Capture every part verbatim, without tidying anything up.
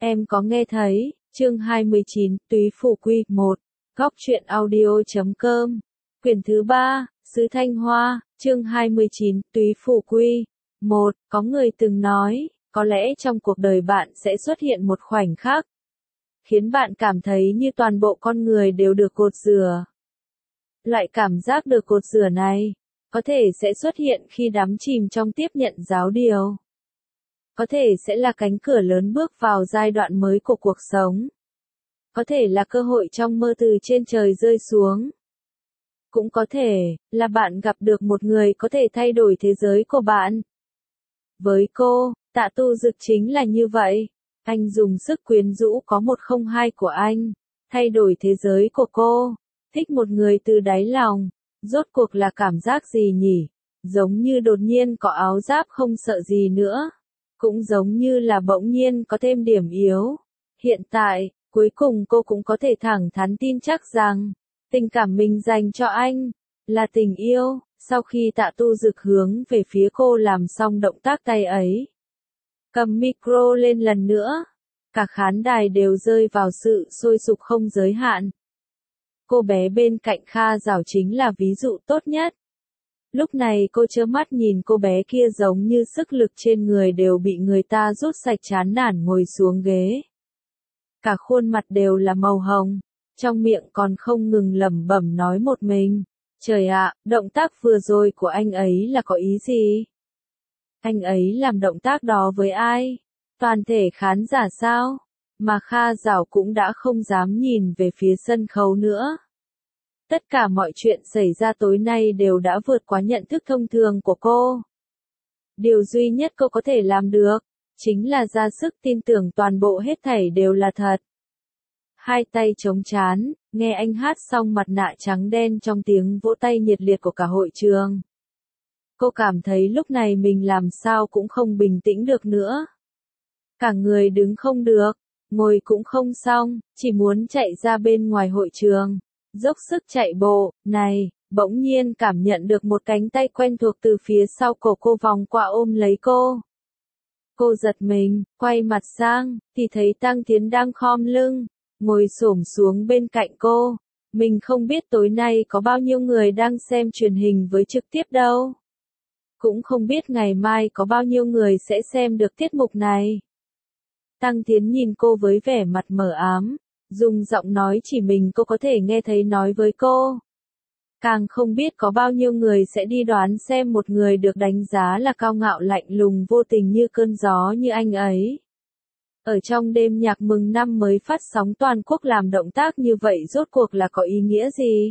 Em có nghe thấy, chương hai mươi chín, Túy Phủ Quy, một, góc truyện audio.com, quyển thứ ba, Sứ Thanh Hoa, chương hai mươi chín, Túy Phủ Quy, một, có người từng nói, có lẽ trong cuộc đời bạn sẽ xuất hiện một khoảnh khắc, khiến bạn cảm thấy như toàn bộ con người đều được cột rửa. Loại cảm giác được cột rửa này, có thể sẽ xuất hiện khi đắm chìm trong tiếp nhận giáo điều. Có thể sẽ là cánh cửa lớn bước vào giai đoạn mới của cuộc sống. Có thể là cơ hội trong mơ từ trên trời rơi xuống. Cũng có thể là bạn gặp được một người có thể thay đổi thế giới của bạn. Với cô, Tạ Tu Dực chính là như vậy. Anh dùng sức quyến rũ có một không hai của anh, thay đổi thế giới của cô. Thích một người từ đáy lòng, rốt cuộc là cảm giác gì nhỉ? Giống như đột nhiên có áo giáp không sợ gì nữa. Cũng giống như là bỗng nhiên có thêm điểm yếu. Hiện tại, cuối cùng cô cũng có thể thẳng thắn tin chắc rằng, tình cảm mình dành cho anh, là tình yêu. Sau khi Tạ Tu Dực hướng về phía cô làm xong động tác tay ấy, cầm micro lên lần nữa, cả khán đài đều rơi vào sự sôi sục không giới hạn. Cô bé bên cạnh Kha Giảo chính là ví dụ tốt nhất. Lúc này cô trơ mắt nhìn cô bé kia giống như sức lực trên người đều bị người ta rút sạch, chán nản ngồi xuống ghế. Cả khuôn mặt đều là màu hồng, trong miệng còn không ngừng lẩm bẩm nói một mình. Trời ạ, động tác vừa rồi của anh ấy là có ý gì? Anh ấy làm động tác đó với ai? Toàn thể khán giả sao? Mà Kha Giảo cũng đã không dám nhìn về phía sân khấu nữa. Tất cả mọi chuyện xảy ra tối nay đều đã vượt quá nhận thức thông thường của cô. Điều duy nhất cô có thể làm được, chính là ra sức tin tưởng toàn bộ hết thảy đều là thật. Hai tay chống trán, nghe anh hát xong mặt nạ trắng đen trong tiếng vỗ tay nhiệt liệt của cả hội trường. Cô cảm thấy lúc này mình làm sao cũng không bình tĩnh được nữa. Cả người đứng không được, ngồi cũng không xong, chỉ muốn chạy ra bên ngoài hội trường. Dốc sức chạy bộ, này, bỗng nhiên cảm nhận được một cánh tay quen thuộc từ phía sau cổ cô vòng qua ôm lấy cô. Cô giật mình, quay mặt sang, thì thấy Tăng Thiến đang khom lưng, ngồi xổm xuống bên cạnh cô. Mình không biết tối nay có bao nhiêu người đang xem truyền hình với trực tiếp đâu. Cũng không biết ngày mai có bao nhiêu người sẽ xem được tiết mục này. Tăng Thiến nhìn cô với vẻ mặt mờ ám. Dùng giọng nói chỉ mình cô có thể nghe thấy nói với cô. Càng không biết có bao nhiêu người sẽ đi đoán xem một người được đánh giá là cao ngạo lạnh lùng vô tình như cơn gió như anh ấy. Ở trong đêm nhạc mừng năm mới phát sóng toàn quốc làm động tác như vậy rốt cuộc là có ý nghĩa gì?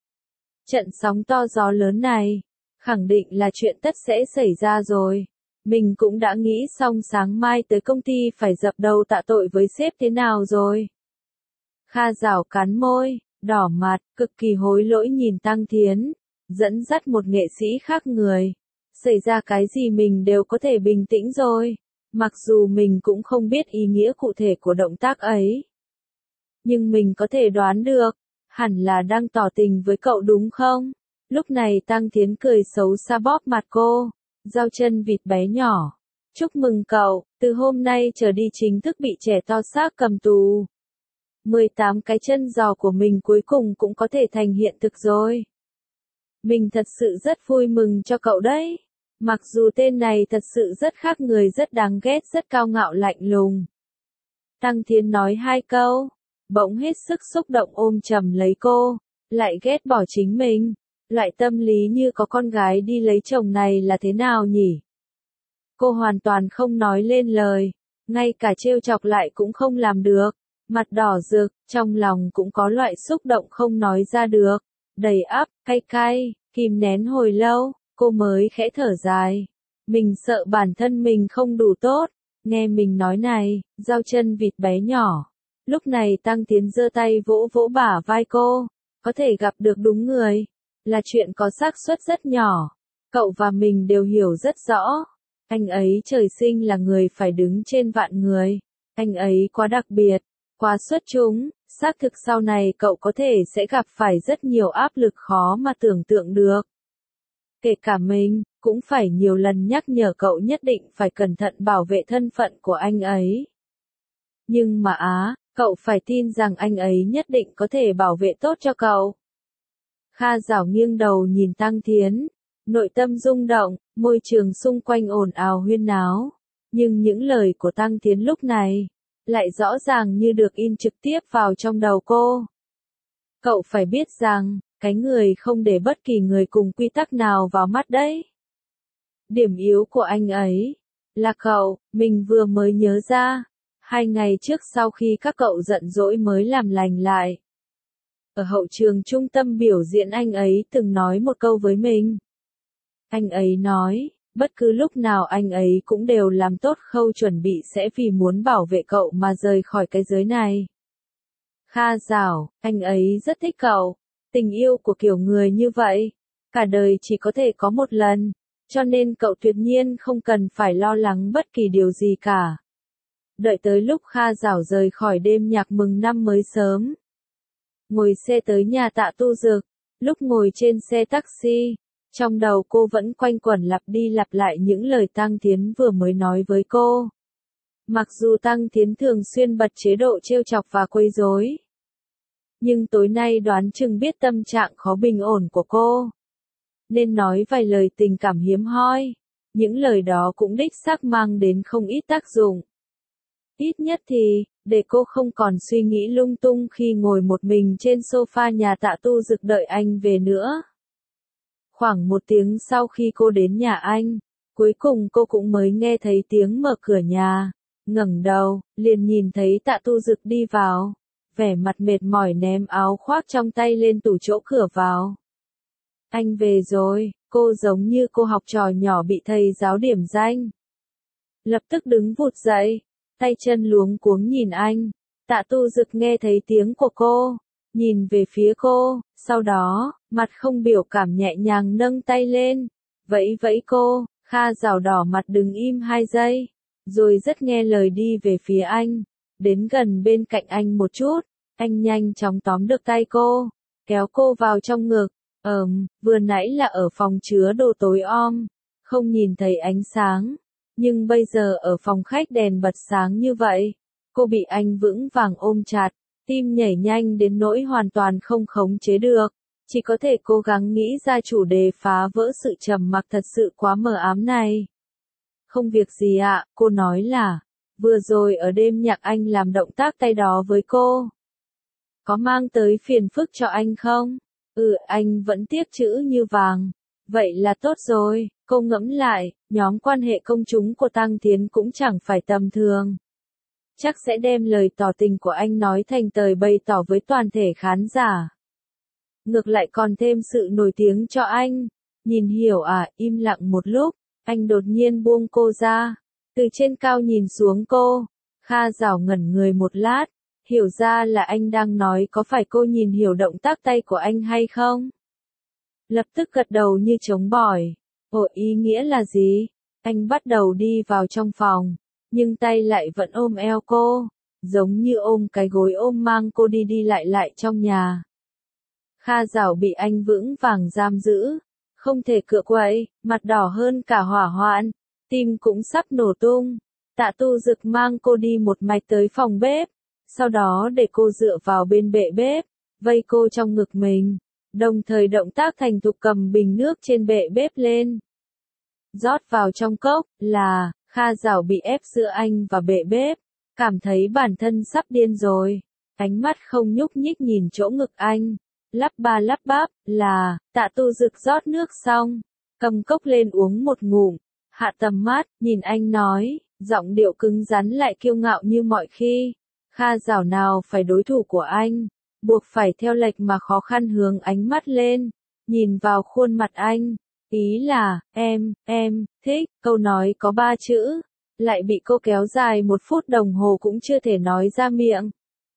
Trận sóng to gió lớn này, khẳng định là chuyện tất sẽ xảy ra rồi. Mình cũng đã nghĩ xong sáng mai tới công ty phải dập đầu tạ tội với sếp thế nào rồi. Kha Giảo cắn môi, đỏ mặt, cực kỳ hối lỗi nhìn Tăng Thiến, dẫn dắt một nghệ sĩ khác người. Xảy ra cái gì mình đều có thể bình tĩnh rồi, mặc dù mình cũng không biết ý nghĩa cụ thể của động tác ấy. Nhưng mình có thể đoán được, hẳn là đang tỏ tình với cậu đúng không? Lúc này Tăng Thiến cười xấu xa bóp mặt cô, giao chân vịt bé nhỏ. Chúc mừng cậu, từ hôm nay trở đi chính thức bị trẻ to xác cầm tù. mười tám cái chân giò của mình cuối cùng cũng có thể thành hiện thực rồi. Mình thật sự rất vui mừng cho cậu đấy. Mặc dù tên này thật sự rất khác người, rất đáng ghét, rất cao ngạo lạnh lùng. Tăng Thiến nói hai câu, bỗng hết sức xúc động ôm chầm lấy cô, lại ghét bỏ chính mình. Loại tâm lý như có con gái đi lấy chồng này là thế nào nhỉ? Cô hoàn toàn không nói lên lời, ngay cả trêu chọc lại cũng không làm được. Mặt đỏ rực, trong lòng cũng có loại xúc động không nói ra được, đầy ắp, cay cay, kìm nén hồi lâu, cô mới khẽ thở dài. Mình sợ bản thân mình không đủ tốt, nghe mình nói này, giao chân vịt bé nhỏ. Lúc này Tăng Thiến giơ tay vỗ vỗ bả vai cô, có thể gặp được đúng người, là chuyện có xác suất rất nhỏ, cậu và mình đều hiểu rất rõ. Anh ấy trời sinh là người phải đứng trên vạn người, anh ấy quá đặc biệt. Quá xuất chúng, xác thực sau này cậu có thể sẽ gặp phải rất nhiều áp lực khó mà tưởng tượng được. Kể cả mình, cũng phải nhiều lần nhắc nhở cậu nhất định phải cẩn thận bảo vệ thân phận của anh ấy. Nhưng mà á, cậu phải tin rằng anh ấy nhất định có thể bảo vệ tốt cho cậu. Kha Giảo nghiêng đầu nhìn Tăng Thiến, nội tâm rung động, môi trường xung quanh ồn ào huyên náo. Nhưng những lời của Tăng Thiến lúc này, lại rõ ràng như được in trực tiếp vào trong đầu cô. Cậu phải biết rằng, cái người không để bất kỳ người cùng quy tắc nào vào mắt đấy. Điểm yếu của anh ấy, là cậu, mình vừa mới nhớ ra, hai ngày trước sau khi các cậu giận dỗi mới làm lành lại. Ở hậu trường trung tâm biểu diễn anh ấy từng nói một câu với mình. Anh ấy nói, bất cứ lúc nào anh ấy cũng đều làm tốt khâu chuẩn bị sẽ vì muốn bảo vệ cậu mà rời khỏi cái giới này. Kha Giảo, anh ấy rất thích cậu. Tình yêu của kiểu người như vậy, cả đời chỉ có thể có một lần, cho nên cậu tuyệt nhiên không cần phải lo lắng bất kỳ điều gì cả. Đợi tới lúc Kha Giảo rời khỏi đêm nhạc mừng năm mới sớm. Ngồi xe tới nhà Tạ Tu Dực, lúc ngồi trên xe taxi, trong đầu cô vẫn quanh quẩn lặp đi lặp lại những lời Tăng Thiến vừa mới nói với cô. Mặc dù Tăng Thiến thường xuyên bật chế độ trêu chọc và quấy rối, nhưng tối nay đoán chừng biết tâm trạng khó bình ổn của cô, nên nói vài lời tình cảm hiếm hoi. Những lời đó cũng đích xác mang đến không ít tác dụng. Ít nhất thì, để cô không còn suy nghĩ lung tung khi ngồi một mình trên sofa nhà Tạ Tu Dực đợi anh về nữa. Khoảng một tiếng sau khi cô đến nhà anh, cuối cùng cô cũng mới nghe thấy tiếng mở cửa nhà. Ngẩng đầu, liền nhìn thấy Tạ Tu Dực đi vào, vẻ mặt mệt mỏi ném áo khoác trong tay lên tủ chỗ cửa vào. Anh về rồi, cô giống như cô học trò nhỏ bị thầy giáo điểm danh. Lập tức đứng vụt dậy, tay chân luống cuống nhìn anh. Tạ Tu Dực nghe thấy tiếng của cô, nhìn về phía cô, sau đó, mặt không biểu cảm nhẹ nhàng nâng tay lên, vẫy vẫy cô. Kha Giảo đỏ mặt đứng im hai giây, rồi rất nghe lời đi về phía anh, đến gần bên cạnh anh một chút, anh nhanh chóng tóm được tay cô, kéo cô vào trong ngực. Ờm, vừa nãy là ở phòng chứa đồ tối om, không nhìn thấy ánh sáng, nhưng bây giờ ở phòng khách đèn bật sáng như vậy, cô bị anh vững vàng ôm chặt, tim nhảy nhanh đến nỗi hoàn toàn không khống chế được, chỉ có thể cố gắng nghĩ ra chủ đề phá vỡ sự trầm mặc thật sự quá mờ ám này. Không việc gì ạ, cô nói là, vừa rồi ở đêm nhạc anh làm động tác tay đó với cô. Có mang tới phiền phức cho anh không? Ừ, anh vẫn tiếc chữ như vàng. Vậy là tốt rồi, cô ngẫm lại, nhóm quan hệ công chúng của Tăng Thiến cũng chẳng phải tầm thường. Chắc sẽ đem lời tỏ tình của anh nói thành tời bày tỏ với toàn thể khán giả. Ngược lại còn thêm sự nổi tiếng cho anh. Nhìn hiểu à, im lặng một lúc, anh đột nhiên buông cô ra. Từ trên cao nhìn xuống cô, Kha Giảo ngẩn người một lát, hiểu ra là anh đang nói có phải cô nhìn hiểu động tác tay của anh hay không? Lập tức gật đầu như trống bỏi. Ồ, ý nghĩa là gì? Anh bắt đầu đi vào trong phòng, nhưng tay lại vẫn ôm eo cô, giống như ôm cái gối ôm mang cô đi đi lại lại trong nhà. Kha Giảo bị anh vững vàng giam giữ, không thể cựa quậy, mặt đỏ hơn cả hỏa hoạn, tim cũng sắp nổ tung. Tạ Tu Dực mang cô đi một mạch tới phòng bếp, sau đó để cô dựa vào bên bệ bếp, vây cô trong ngực mình, đồng thời động tác thành thục cầm bình nước trên bệ bếp lên. Rót vào trong cốc, là, Kha Giảo bị ép giữa anh và bệ bếp, cảm thấy bản thân sắp điên rồi, ánh mắt không nhúc nhích nhìn chỗ ngực anh, lắp ba lắp bắp, là, Tạ Tu Dực rót nước xong, cầm cốc lên uống một ngụm, hạ tầm mắt, nhìn anh nói, giọng điệu cứng rắn lại kiêu ngạo như mọi khi. Kha Giảo nào phải đối thủ của anh, buộc phải theo lệch mà khó khăn hướng ánh mắt lên, nhìn vào khuôn mặt anh, ý là, em, em, thích, câu nói có ba chữ, lại bị cô kéo dài một phút đồng hồ cũng chưa thể nói ra miệng.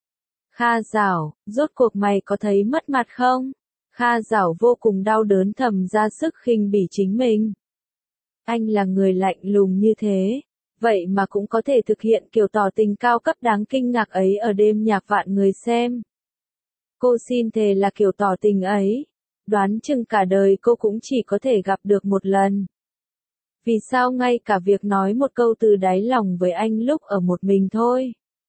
Kha Giảo, rốt cuộc mày có thấy mất mặt không? Kha Giảo vô cùng đau đớn thầm ra sức khinh bỉ chính mình. Anh là người lạnh lùng như thế, vậy mà cũng có thể thực hiện kiểu tỏ tình cao cấp đáng kinh ngạc ấy ở đêm nhạc vạn người xem. Cô xin thề là kiểu tỏ tình ấy, đoán chừng cả đời cô cũng chỉ có thể gặp được một lần. Vì sao ngay cả việc nói một câu từ đáy lòng với anh lúc ở một mình thôi,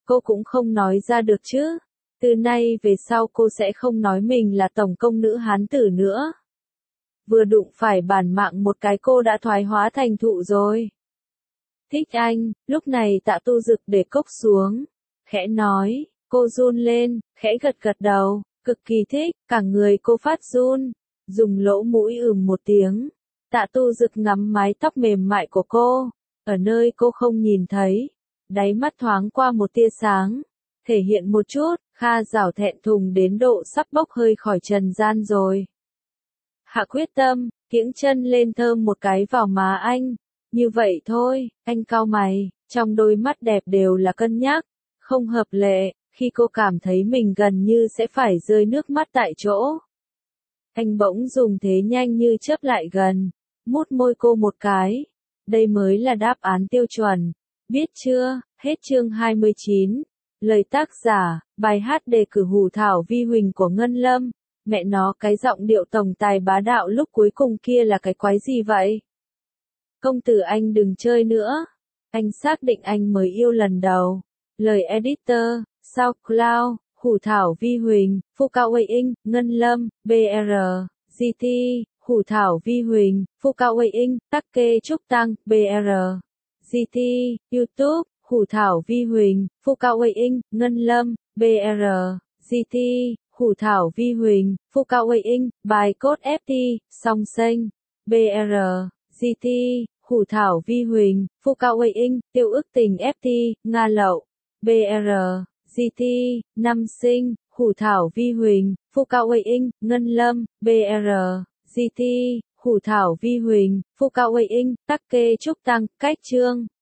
cô cũng không nói ra được chứ. Từ nay về sau cô sẽ không nói mình là tổng công nữ Hán tử nữa. Vừa đụng phải bản mạng một cái cô đã thoái hóa thành thụ rồi. Thích anh, lúc này Tạ Tu Dực để cốc xuống, khẽ nói, cô run lên, khẽ gật gật đầu, cực kỳ thích, cả người cô phát run, dùng lỗ mũi ừm một tiếng. Tạ Tu Dực ngắm mái tóc mềm mại của cô, ở nơi cô không nhìn thấy, đáy mắt thoáng qua một tia sáng, thể hiện một chút, Kha Giảo thẹn thùng đến độ sắp bốc hơi khỏi trần gian rồi. Hạ quyết tâm, kiễng chân lên thơm một cái vào má anh. Như vậy thôi, anh cau mày, trong đôi mắt đẹp đều là cân nhắc, không hợp lệ, khi cô cảm thấy mình gần như sẽ phải rơi nước mắt tại chỗ. Anh bỗng dùng thế nhanh như chớp lại gần, mút môi cô một cái. Đây mới là đáp án tiêu chuẩn. Biết chưa, hết chương hai mươi chín. Lời tác giả, bài hát đề cử Hủ Thảo Vi Huỳnh của Ngân Lâm. Mẹ nó, cái giọng điệu tổng tài bá đạo lúc cuối cùng kia là cái quái gì vậy? Công tử anh đừng chơi nữa. Anh xác định anh mới yêu lần đầu. Lời editor, SoundCloud, Hủ Thảo Vi Huỳnh, Fukao Wei Ngân Lâm, bê rờ, giê tê, Hủ Thảo Vi Huỳnh, Fukao Wei Take Trúc Tăng, bê rờ, giê tê, YouTube, Hủ Thảo Vi Huỳnh, Fukao Wei Ngân Lâm, bê rờ, giê tê, Hủ Thảo Vi Huỳnh, Fukao Wei bài code ép tê, song sinh, bê rờ, giê tê, Hủ Thảo Vi Huỳnh, Fukao Wei tiêu ước tình ép tê, Nga lậu, bê rờ, giê tê, năm sinh, Hủ Thảo Vi Huỳnh, Fukao Wei Ngân Lâm, bê rờ, giê tê, Hủ Thảo Vi Huỳnh, Fukao Wei Take Trúc Tăng, cách chương.